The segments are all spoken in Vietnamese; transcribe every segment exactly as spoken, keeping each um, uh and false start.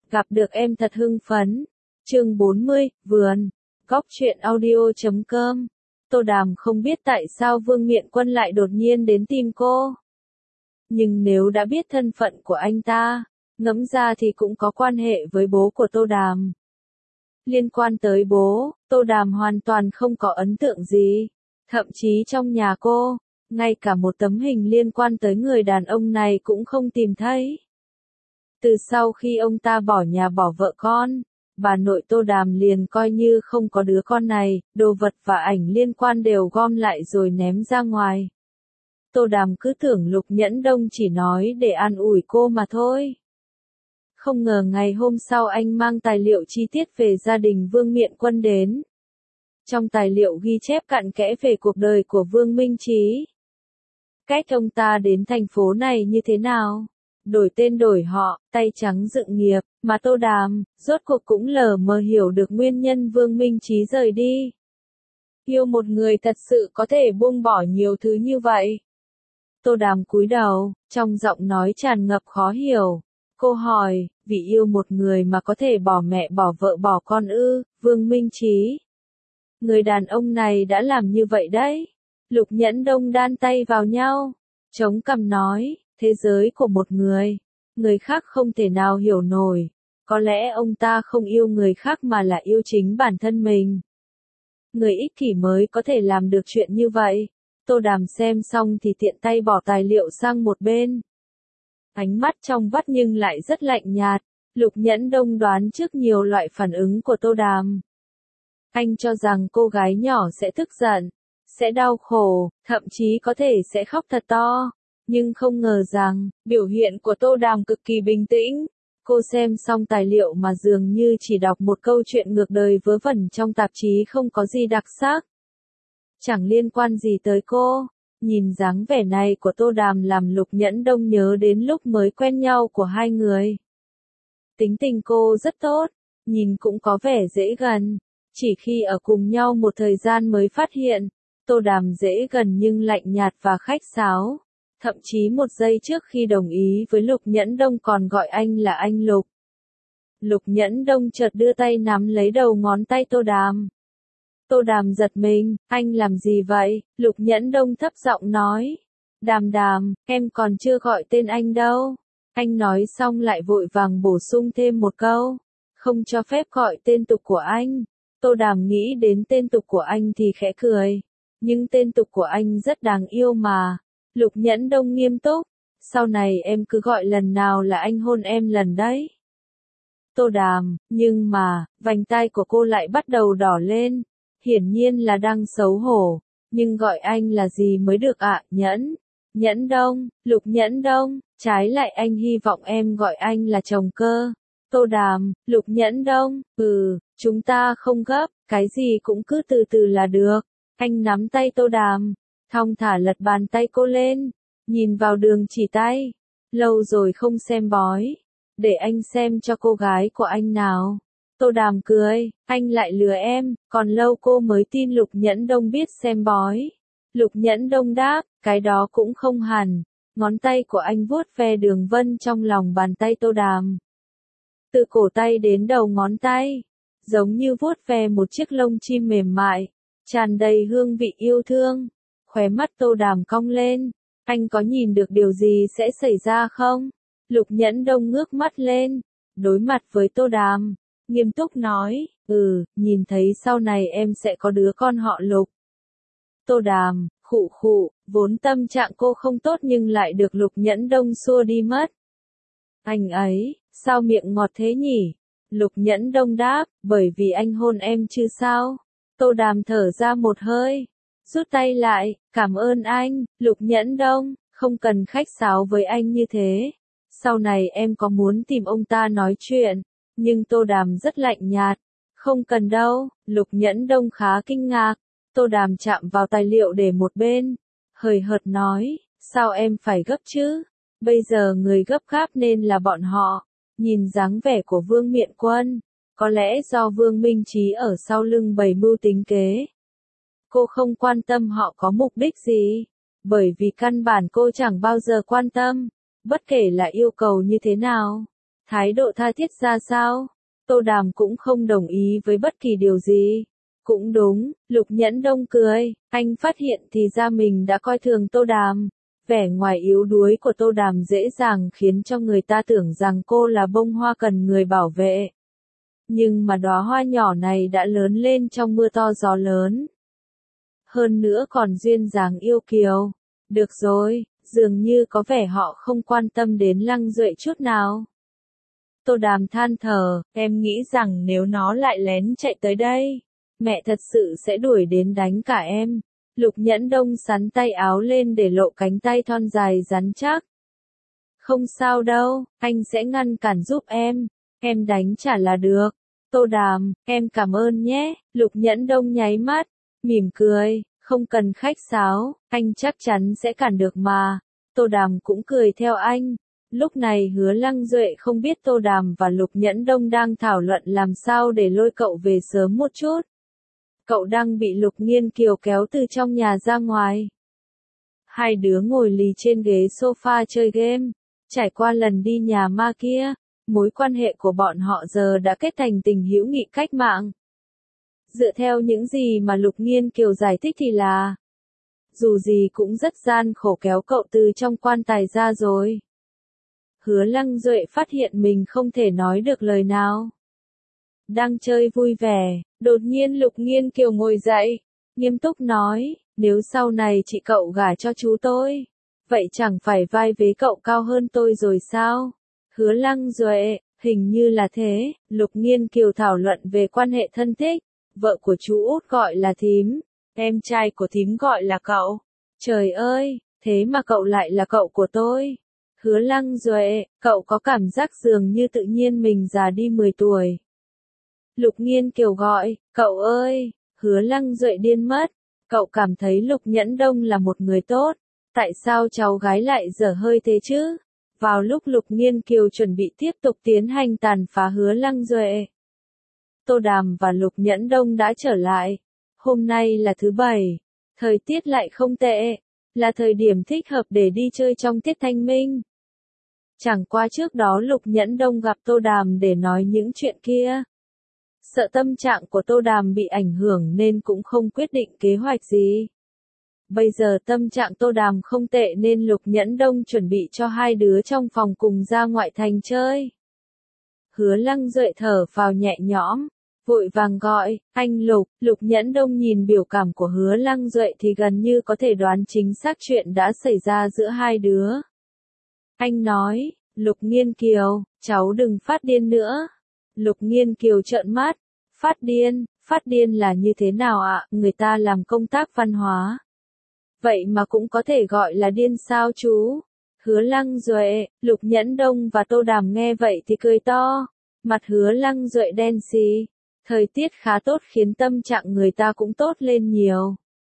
Gặp được em thật hưng phấn. Chương bốn mươi, Vườn. Góc truyện audio chấm com. Tô Đàm không biết tại sao Vương Miện Quân lại đột nhiên đến tìm cô. Nhưng nếu đã biết thân phận của anh ta, ngẫm ra thì cũng có quan hệ với bố của Tô Đàm. Liên quan tới bố, Tô Đàm hoàn toàn không có ấn tượng gì. Thậm chí trong nhà cô, ngay cả một tấm hình liên quan tới người đàn ông này cũng không tìm thấy. Từ sau khi ông ta bỏ nhà bỏ vợ con, bà nội Tô Đàm liền coi như không có đứa con này, đồ vật và ảnh liên quan đều gom lại rồi ném ra ngoài. Tô Đàm cứ tưởng Lục Nhẫn Đông chỉ nói để an ủi cô mà thôi. Không ngờ ngày hôm sau anh mang tài liệu chi tiết về gia đình Vương Miện Quân đến. Trong tài liệu ghi chép cặn kẽ về cuộc đời của Vương Minh Trí. Cách ông ta đến thành phố này như thế nào? Đổi tên đổi họ, tay trắng dựng nghiệp, mà Tô Đàm, rốt cuộc cũng lờ mờ hiểu được nguyên nhân Vương Minh Trí rời đi. Yêu một người thật sự có thể buông bỏ nhiều thứ như vậy. Tô Đàm cúi đầu, trong giọng nói tràn ngập khó hiểu. Cô hỏi, vì yêu một người mà có thể bỏ mẹ bỏ vợ bỏ con ư, Vương Minh Trí. Người đàn ông này đã làm như vậy đấy. Lục Nhẫn Đông đan tay vào nhau, chống cằm nói, thế giới của một người, người khác không thể nào hiểu nổi. Có lẽ ông ta không yêu người khác mà là yêu chính bản thân mình. Người ích kỷ mới có thể làm được chuyện như vậy. Tô Đàm xem xong thì tiện tay bỏ tài liệu sang một bên. Ánh mắt trong vắt nhưng lại rất lạnh nhạt. Lục Nhẫn Đông đoán trước nhiều loại phản ứng của Tô Đàm. Anh cho rằng cô gái nhỏ sẽ tức giận, sẽ đau khổ, thậm chí có thể sẽ khóc thật to. Nhưng không ngờ rằng, biểu hiện của Tô Đàm cực kỳ bình tĩnh. Cô xem xong tài liệu mà dường như chỉ đọc một câu chuyện ngược đời vớ vẩn trong tạp chí không có gì đặc sắc. Chẳng liên quan gì tới cô. Nhìn dáng vẻ này của Tô Đàm làm Lục Nhẫn Đông nhớ đến lúc mới quen nhau của hai người. Tính tình cô rất tốt, nhìn cũng có vẻ dễ gần. Chỉ khi ở cùng nhau một thời gian mới phát hiện, Tô Đàm dễ gần nhưng lạnh nhạt và khách sáo. Thậm chí một giây trước khi đồng ý với Lục Nhẫn Đông còn gọi anh là anh Lục. Lục Nhẫn Đông chợt đưa tay nắm lấy đầu ngón tay Tô Đàm. Tô Đàm giật mình, anh làm gì vậy? Lục Nhẫn Đông thấp giọng nói. Đàm Đàm, em còn chưa gọi tên anh đâu. Anh nói xong lại vội vàng bổ sung thêm một câu. Không cho phép gọi tên tục của anh. Tô Đàm nghĩ đến tên tục của anh thì khẽ cười. Nhưng tên tục của anh rất đáng yêu mà. Lục Nhẫn Đông nghiêm túc. Sau này em cứ gọi lần nào là anh hôn em lần đấy. Tô Đàm, nhưng mà, vành tai của cô lại bắt đầu đỏ lên. Hiển nhiên là đang xấu hổ. Nhưng gọi anh là gì mới được ạ? À? Nhẫn. Nhẫn Đông, Lục Nhẫn Đông. Trái lại anh hy vọng em gọi anh là chồng cơ. Tô Đàm, Lục Nhẫn Đông. Ừ, chúng ta không gấp. Cái gì cũng cứ từ từ là được. Anh nắm tay Tô Đàm. Thong thả lật bàn tay cô lên. Nhìn vào đường chỉ tay. Lâu rồi không xem bói. Để anh xem cho cô gái của anh nào. Tô Đàm cười, anh lại lừa em, còn lâu cô mới tin Lục Nhẫn Đông biết xem bói. Lục Nhẫn Đông đáp, cái đó cũng không hẳn. Ngón tay của anh vuốt ve đường vân trong lòng bàn tay Tô Đàm. Từ cổ tay đến đầu ngón tay, giống như vuốt ve một chiếc lông chim mềm mại, tràn đầy hương vị yêu thương. Khóe mắt Tô Đàm cong lên, anh có nhìn được điều gì sẽ xảy ra không? Lục Nhẫn Đông ngước mắt lên, đối mặt với Tô Đàm. Nghiêm túc nói, ừ, nhìn thấy sau này em sẽ có đứa con họ Lục. Tô Đàm, khụ khụ, vốn tâm trạng cô không tốt nhưng lại được Lục Nhẫn Đông xua đi mất. Anh ấy, sao miệng ngọt thế nhỉ? Lục Nhẫn Đông đáp, bởi vì anh hôn em chứ sao? Tô Đàm thở ra một hơi, rút tay lại, cảm ơn anh, Lục Nhẫn Đông, không cần khách sáo với anh như thế. Sau này em có muốn tìm ông ta nói chuyện? Nhưng Tô Đàm rất lạnh nhạt. Không cần đâu, Lục Nhẫn Đông khá kinh ngạc. Tô Đàm chạm vào tài liệu để một bên. Hời hợt nói, sao em phải gấp chứ? Bây giờ người gấp gáp nên là bọn họ. Nhìn dáng vẻ của Vương Miện Quân. Có lẽ do Vương Minh Trí ở sau lưng bày mưu tính kế. Cô không quan tâm họ có mục đích gì. Bởi vì căn bản cô chẳng bao giờ quan tâm. Bất kể là yêu cầu như thế nào. Thái độ tha thiết ra sao? Tô Đàm cũng không đồng ý với bất kỳ điều gì. Cũng đúng, Lục Nhẫn Đông cười, anh phát hiện thì ra mình đã coi thường Tô Đàm. Vẻ ngoài yếu đuối của Tô Đàm dễ dàng khiến cho người ta tưởng rằng cô là bông hoa cần người bảo vệ. Nhưng mà đóa hoa nhỏ này đã lớn lên trong mưa to gió lớn. Hơn nữa còn duyên dáng yêu kiều. Được rồi, dường như có vẻ họ không quan tâm đến Lăng Duệ chút nào. Tô Đàm than thở, em nghĩ rằng nếu nó lại lén chạy tới đây, mẹ thật sự sẽ đuổi đến đánh cả em. Lục Nhẫn Đông sắn tay áo lên để lộ cánh tay thon dài rắn chắc. Không sao đâu, anh sẽ ngăn cản giúp em, em đánh trả là được. Tô Đàm, em cảm ơn nhé. Lục Nhẫn Đông nháy mắt, mỉm cười, không cần khách sáo, anh chắc chắn sẽ cản được mà. Tô Đàm cũng cười theo anh. Lúc này Hứa Lăng Duệ không biết Tô Đàm và Lục Nhẫn Đông đang thảo luận làm sao để lôi cậu về sớm một chút. Cậu đang bị Lục Nghiên Kiều kéo từ trong nhà ra ngoài. Hai đứa ngồi lì trên ghế sofa chơi game. Trải qua lần đi nhà ma kia, mối quan hệ của bọn họ giờ đã kết thành tình hữu nghị cách mạng. Dựa theo những gì mà Lục Nghiên Kiều giải thích thì là, dù gì cũng rất gian khổ kéo cậu từ trong quan tài ra rồi. Hứa Lăng Duệ phát hiện mình không thể nói được lời nào. Đang chơi vui vẻ, đột nhiên Lục Nghiên Kiều ngồi dậy, nghiêm túc nói, nếu sau này chị cậu gả cho chú tôi, vậy chẳng phải vai vế cậu cao hơn tôi rồi sao? Hứa Lăng Duệ, hình như là thế. Lục Nghiên Kiều thảo luận về quan hệ thân thích, vợ của chú út gọi là thím, em trai của thím gọi là cậu. Trời ơi, thế mà cậu lại là cậu của tôi. Hứa Lăng Duệ, cậu có cảm giác dường như tự nhiên mình già đi mười tuổi. Lục Nghiên Kiều gọi, cậu ơi. Hứa Lăng Duệ điên mất. Cậu cảm thấy Lục Nhẫn Đông là một người tốt. Tại sao cháu gái lại dở hơi thế chứ? Vào lúc Lục Nghiên Kiều chuẩn bị tiếp tục tiến hành tàn phá Hứa Lăng Duệ, Tô Đàm và Lục Nhẫn Đông đã trở lại. Hôm nay là thứ bảy. Thời tiết lại không tệ. Là thời điểm thích hợp để đi chơi trong tiết thanh minh. Chẳng qua trước đó Lục Nhẫn Đông gặp Tô Đàm để nói những chuyện kia. Sợ tâm trạng của Tô Đàm bị ảnh hưởng nên cũng không quyết định kế hoạch gì. Bây giờ tâm trạng Tô Đàm không tệ nên Lục Nhẫn Đông chuẩn bị cho hai đứa trong phòng cùng ra ngoại thành chơi. Hứa Lăng Duệ thở phào nhẹ nhõm, vội vàng gọi, anh Lục. Lục Nhẫn Đông nhìn biểu cảm của Hứa Lăng Duệ thì gần như có thể đoán chính xác chuyện đã xảy ra giữa hai đứa. Anh nói, Lục Nghiên Kiều, cháu đừng phát điên nữa. Lục Nghiên Kiều trợn mắt, phát điên, phát điên là như thế nào ạ? Người ta làm công tác văn hóa. Vậy mà cũng có thể gọi là điên sao chú? Hứa Lăng Duệ, Lục Nhẫn Đông và Tô Đàm nghe vậy thì cười to. Mặt Hứa Lăng Duệ đen xì. Thời tiết khá tốt khiến tâm trạng người ta cũng tốt lên nhiều.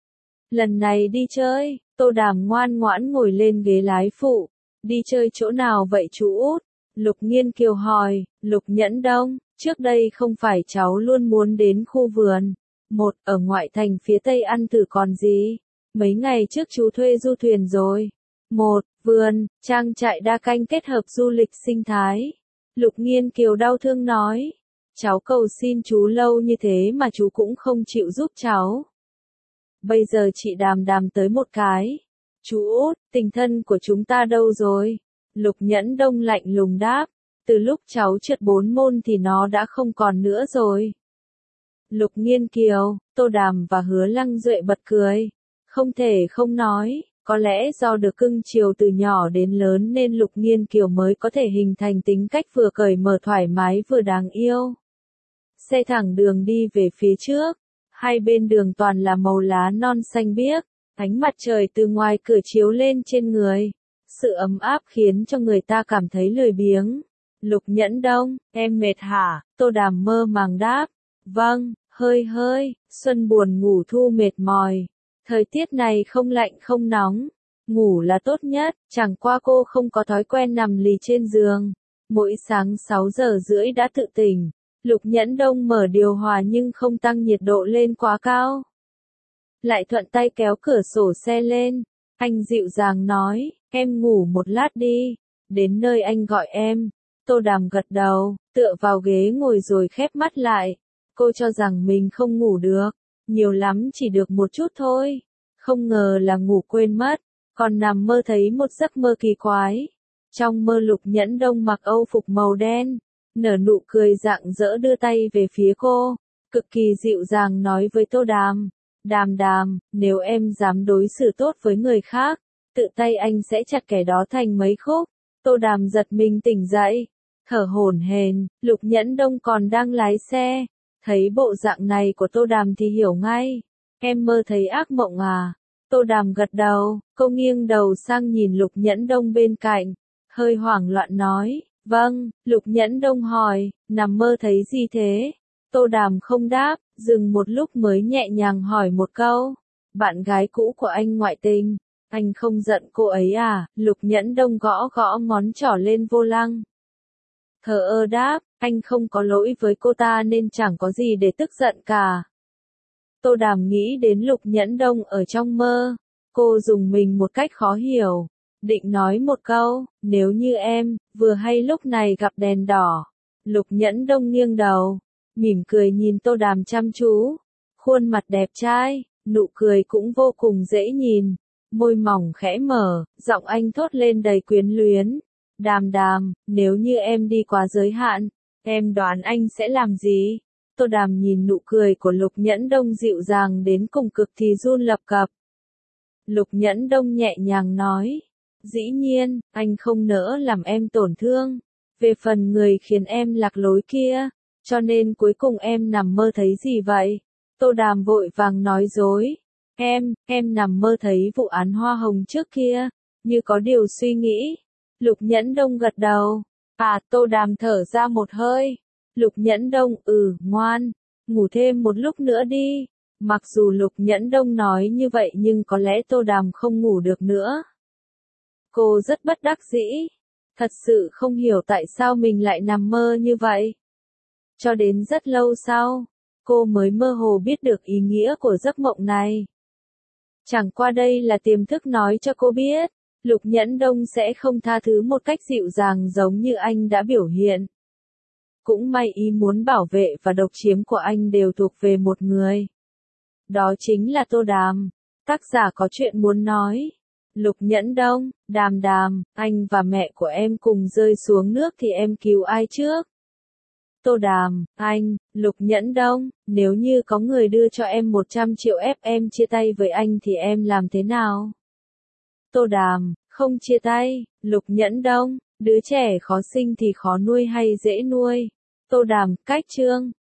Lần này đi chơi, Tô Đàm ngoan ngoãn ngồi lên ghế lái phụ. Đi chơi chỗ nào vậy chú út? Lục Nghiên Kiều hỏi. Lục Nhẫn Đông, trước đây không phải cháu luôn muốn đến khu vườn một ở ngoại thành phía tây ăn thử còn gì? Mấy ngày trước chú thuê du thuyền rồi. Một vườn, trang trại đa canh kết hợp du lịch sinh thái. Lục Nghiên Kiều đau thương nói. Cháu cầu xin chú lâu như thế mà chú cũng không chịu giúp cháu. Bây giờ chị Đàm Đàm tới một cái. Chú út, tình thân của chúng ta đâu rồi? Lục Nhẫn Đông lạnh lùng đáp. Từ lúc cháu trượt bốn môn thì nó đã không còn nữa rồi. Lục Nghiên Kiều, Tô Đàm và Hứa Lăng Duệ bật cười. Không thể không nói, có lẽ do được cưng chiều từ nhỏ đến lớn nên Lục Nghiên Kiều mới có thể hình thành tính cách vừa cởi mở thoải mái vừa đáng yêu. Xe thẳng đường đi về phía trước, hai bên đường toàn là màu lá non xanh biếc, ánh mặt trời từ ngoài cửa chiếu lên trên người. Sự ấm áp khiến cho người ta cảm thấy lười biếng. Lục Nhẫn Đông, em mệt hả? Tô Đàm mơ màng đáp. Vâng, hơi hơi, xuân buồn ngủ thu mệt mỏi. Thời tiết này không lạnh không nóng, ngủ là tốt nhất, chẳng qua cô không có thói quen nằm lì trên giường. Mỗi sáng sáu giờ rưỡi đã tự tỉnh. Lục Nhẫn Đông mở điều hòa nhưng không tăng nhiệt độ lên quá cao. Lại thuận tay kéo cửa sổ xe lên. Anh dịu dàng nói, em ngủ một lát đi, đến nơi anh gọi em. Tô Đàm gật đầu, tựa vào ghế ngồi rồi khép mắt lại. Cô cho rằng mình không ngủ được, nhiều lắm chỉ được một chút thôi. Không ngờ là ngủ quên mất, còn nằm mơ thấy một giấc mơ kỳ quái. Trong mơ Lục Nhẫn Đông mặc âu phục màu đen, nở nụ cười rạng rỡ đưa tay về phía cô, cực kỳ dịu dàng nói với Tô Đàm. Đàm Đàm, nếu em dám đối xử tốt với người khác, tự tay anh sẽ chặt kẻ đó thành mấy khúc. Tô Đàm giật mình tỉnh dậy, thở hổn hển. Lục Nhẫn Đông còn đang lái xe, thấy bộ dạng này của Tô Đàm thì hiểu ngay. Em mơ thấy ác mộng à? Tô Đàm gật đầu, cô nghiêng đầu sang nhìn Lục Nhẫn Đông bên cạnh, hơi hoảng loạn nói, vâng. Lục Nhẫn Đông hỏi, nằm mơ thấy gì thế? Tô Đàm không đáp, dừng một lúc mới nhẹ nhàng hỏi một câu, bạn gái cũ của anh ngoại tình, anh không giận cô ấy à? Lục Nhẫn Đông gõ gõ ngón trỏ lên vô lăng. Thờ ơ đáp, anh không có lỗi với cô ta nên chẳng có gì để tức giận cả. Tô Đàm nghĩ đến Lục Nhẫn Đông ở trong mơ, cô dùng mình một cách khó hiểu, định nói một câu, nếu như em, vừa hay lúc này gặp đèn đỏ. Lục Nhẫn Đông nghiêng đầu, mỉm cười nhìn Tô Đàm chăm chú, khuôn mặt đẹp trai, nụ cười cũng vô cùng dễ nhìn, môi mỏng khẽ mở, giọng anh thốt lên đầy quyến luyến. Đàm Đàm, nếu như em đi quá giới hạn, em đoán anh sẽ làm gì? Tô Đàm nhìn nụ cười của Lục Nhẫn Đông dịu dàng đến cùng cực thì run lập cập. Lục Nhẫn Đông nhẹ nhàng nói, dĩ nhiên, anh không nỡ làm em tổn thương. Về phần người khiến em lạc lối kia, cho nên cuối cùng em nằm mơ thấy gì vậy? Tô Đàm vội vàng nói dối. Em, em nằm mơ thấy vụ án hoa hồng trước kia, như có điều suy nghĩ. Lục Nhẫn Đông gật đầu. À, Tô Đàm thở ra một hơi. Lục Nhẫn Đông, ừ, ngoan, ngủ thêm một lúc nữa đi. Mặc dù Lục Nhẫn Đông nói như vậy nhưng có lẽ Tô Đàm không ngủ được nữa. Cô rất bất đắc dĩ. Thật sự không hiểu tại sao mình lại nằm mơ như vậy. Cho đến rất lâu sau, cô mới mơ hồ biết được ý nghĩa của giấc mộng này. Chẳng qua đây là tiềm thức nói cho cô biết, Lục Nhẫn Đông sẽ không tha thứ một cách dịu dàng giống như anh đã biểu hiện. Cũng may ý muốn bảo vệ và độc chiếm của anh đều thuộc về một người. Đó chính là Tô Đàm. Tác giả có chuyện muốn nói. Lục Nhẫn Đông, Đàm Đàm, anh và mẹ của em cùng rơi xuống nước thì em cứu ai trước? Tô Đàm, anh. Lục Nhẫn Đông, nếu như có người đưa cho em một trăm triệu ép em chia tay với anh thì em làm thế nào? Tô Đàm, không chia tay. Lục Nhẫn Đông, đứa trẻ khó sinh thì khó nuôi hay dễ nuôi? Tô Đàm, cách chương.